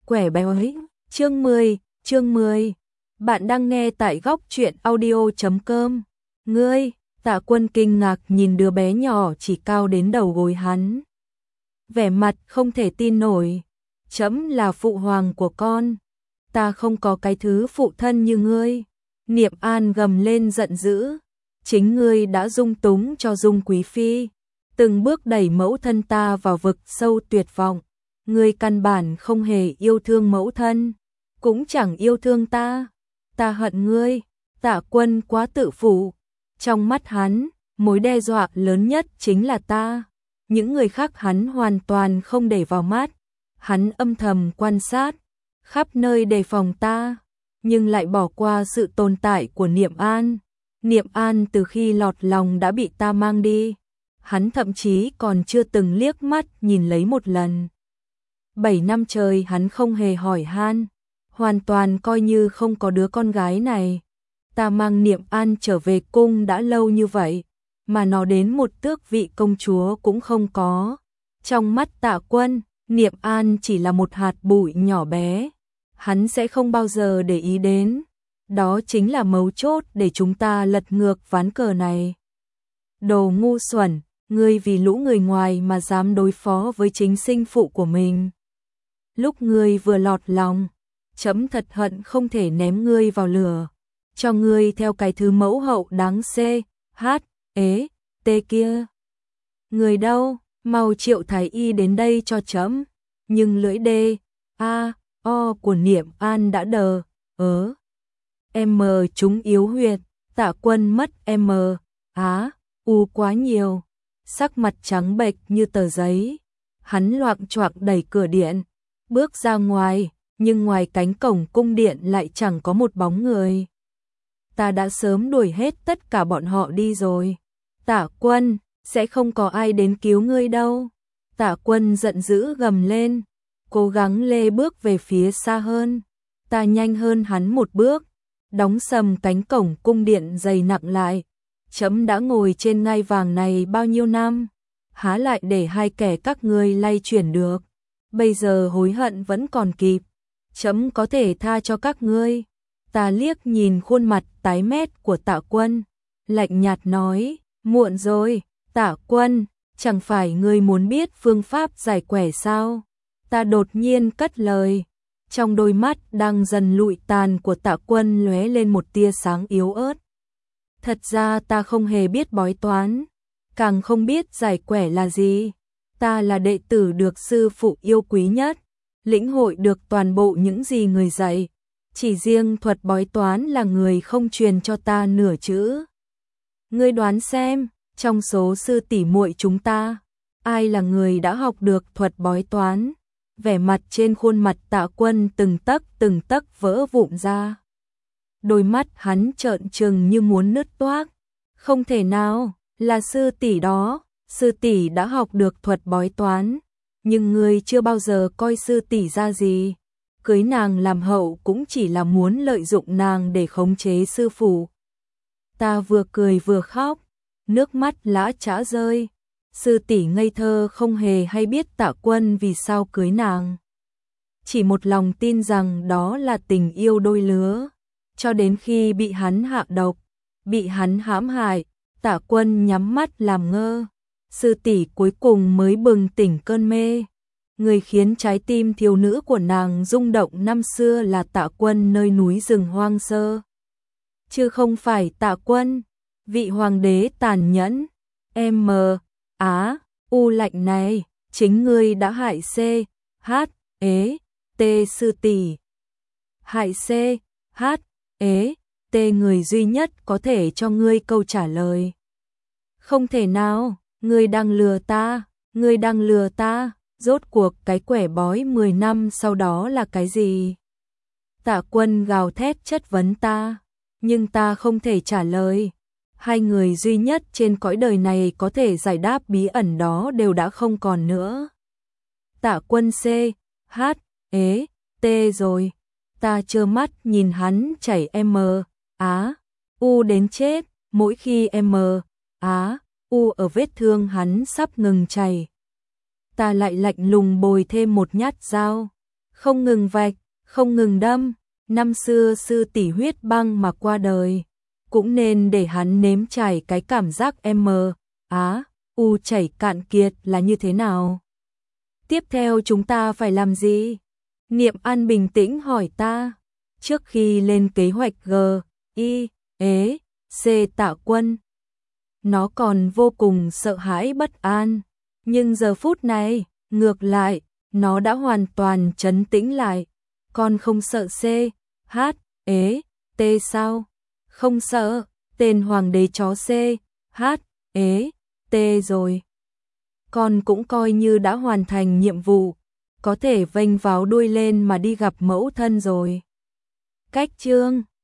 Quẻ béo. Chương 10. Bạn đang nghe tại góc truyện audio.com. Ngươi, Tạ Quân kinh ngạc nhìn đứa bé nhỏ chỉ cao đến đầu gối hắn. Vẻ mặt không thể tin nổi. Trẫm là phụ hoàng của con. Ta không có cái thứ phụ thân như ngươi. Niệm An gầm lên giận dữ. Chính ngươi đã dung túng cho Dung Quý Phi. Từng bước đẩy mẫu thân ta vào vực sâu tuyệt vọng. Ngươi căn bản không hề yêu thương mẫu thân, cũng chẳng yêu thương ta. Ta hận ngươi. Tạ Quân quá tự phụ. Trong mắt hắn, mối đe dọa lớn nhất chính là ta. Những người khác hắn hoàn toàn không để vào mắt. Hắn âm thầm quan sát, khắp nơi đề phòng ta, nhưng lại bỏ qua sự tồn tại của Niệm An. Niệm An từ khi lọt lòng đã bị ta mang đi. Hắn thậm chí còn chưa từng liếc mắt nhìn lấy một lần. 7 năm trời hắn không hề hỏi han, hoàn toàn coi như không có đứa con gái này. Ta mang Niệm An trở về cung đã lâu như vậy, mà nó đến một tước vị công chúa cũng không có. Trong mắt Tạ Quân, Niệm An chỉ là một hạt bụi nhỏ bé, hắn sẽ không bao giờ để ý đến. Đó chính là mấu chốt để chúng ta lật ngược ván cờ này. Đồ ngu xuẩn, ngươi vì lũ người ngoài mà dám đối phó với chính sinh phụ của mình. Lúc ngươi vừa lọt lòng, trẫm thật hận không thể ném ngươi vào lửa, cho ngươi theo cái thứ mẫu hậu đáng tê kia. Người đâu, mau triệu thái y đến đây cho trẫm. Nhưng lưỡi o của Niệm An đã đờ, chúng yếu huyệt. Tạ Quân mất quá nhiều, sắc mặt trắng bệch như tờ giấy. Hắn loạng choạng đẩy cửa điện, bước ra ngoài, nhưng ngoài cánh cổng cung điện lại chẳng có một bóng người. Ta đã sớm đuổi hết tất cả bọn họ đi rồi. Tạ Quân, sẽ không có ai đến cứu ngươi đâu. Tạ Quân giận dữ gầm lên, cố gắng lê bước về phía xa hơn. Ta nhanh hơn hắn một bước, đóng sầm cánh cổng cung điện dày nặng lại. Trẫm đã ngồi trên ngai vàng này bao nhiêu năm, há lại để hai kẻ các ngươi lay chuyển được. Bây giờ hối hận vẫn còn kịp, trẫm có thể tha cho các ngươi. Ta liếc nhìn khuôn mặt tái mét của Tạ Quân, lạnh nhạt nói, muộn rồi. Tạ Quân, chẳng phải ngươi muốn biết phương pháp giải quẻ sao? Ta đột nhiên cất lời. Trong đôi mắt đang dần lụi tàn của Tạ Quân lóe lên một tia sáng yếu ớt. Thật ra ta không hề biết bói toán, càng không biết giải quẻ là gì. Ta là đệ tử được sư phụ yêu quý nhất, lĩnh hội được toàn bộ những gì người dạy. Chỉ riêng thuật bói toán là người không truyền cho ta nửa chữ. Ngươi đoán xem, trong số sư tỷ muội chúng ta, ai là người đã học được thuật bói toán? Vẻ mặt trên khuôn mặt Tạ Quân từng tấc vỡ vụn ra. Đôi mắt hắn trợn trừng như muốn nứt toác. Không thể nào, là sư tỷ đó. Sư tỷ đã học được thuật bói toán, nhưng ngươi chưa bao giờ coi sư tỷ ra gì. Cưới nàng làm hậu cũng chỉ là muốn lợi dụng nàng để khống chế sư phụ. Ta vừa cười vừa khóc, nước mắt lã chã rơi. Sư tỷ ngây thơ không hề hay biết Tạ Quân vì sao cưới nàng. Chỉ một lòng tin rằng đó là tình yêu đôi lứa. Cho đến khi bị hắn hạ độc, bị hắn hãm hại, Tạ Quân nhắm mắt làm ngơ. Sư tỷ cuối cùng mới bừng tỉnh cơn mê. Người khiến trái tim thiếu nữ của nàng rung động năm xưa là Tạ Quân nơi núi rừng hoang sơ, chứ không phải Tạ Quân, vị hoàng đế tàn nhẫn. Lạnh này, chính ngươi đã hại sư tỷ. Hại người duy nhất có thể cho ngươi câu trả lời. Không thể nào, ngươi đang lừa ta, rốt cuộc cái quẻ bói 10 năm sau đó là cái gì? Tạ Quân gào thét chất vấn ta, nhưng ta không thể trả lời. Hai người duy nhất trên cõi đời này có thể giải đáp bí ẩn đó đều đã không còn nữa. Tạ Quân rồi. Ta trơ mắt nhìn hắn chảy đến chết, mỗi khi ở vết thương hắn sắp ngừng chảy. Ta lại lạnh lùng bồi thêm một nhát dao. không ngừng vạch, không ngừng đâm. Năm xưa sư tỷ huyết băng mà qua đời, cũng nên để hắn nếm trải cái cảm giác u chảy cạn kiệt là như thế nào. Tiếp theo chúng ta phải làm gì? Niệm An bình tĩnh hỏi ta. Trước khi lên kế hoạch C Tạ Quân, nó còn vô cùng sợ hãi bất an, nhưng giờ phút này, ngược lại, nó đã hoàn toàn trấn tĩnh lại. Con không sợ T sao? Không sợ, tên hoàng đế chó T rồi. Con cũng coi như đã hoàn thành nhiệm vụ, có thể vênh váo đuôi lên mà đi gặp mẫu thân rồi. Cách chương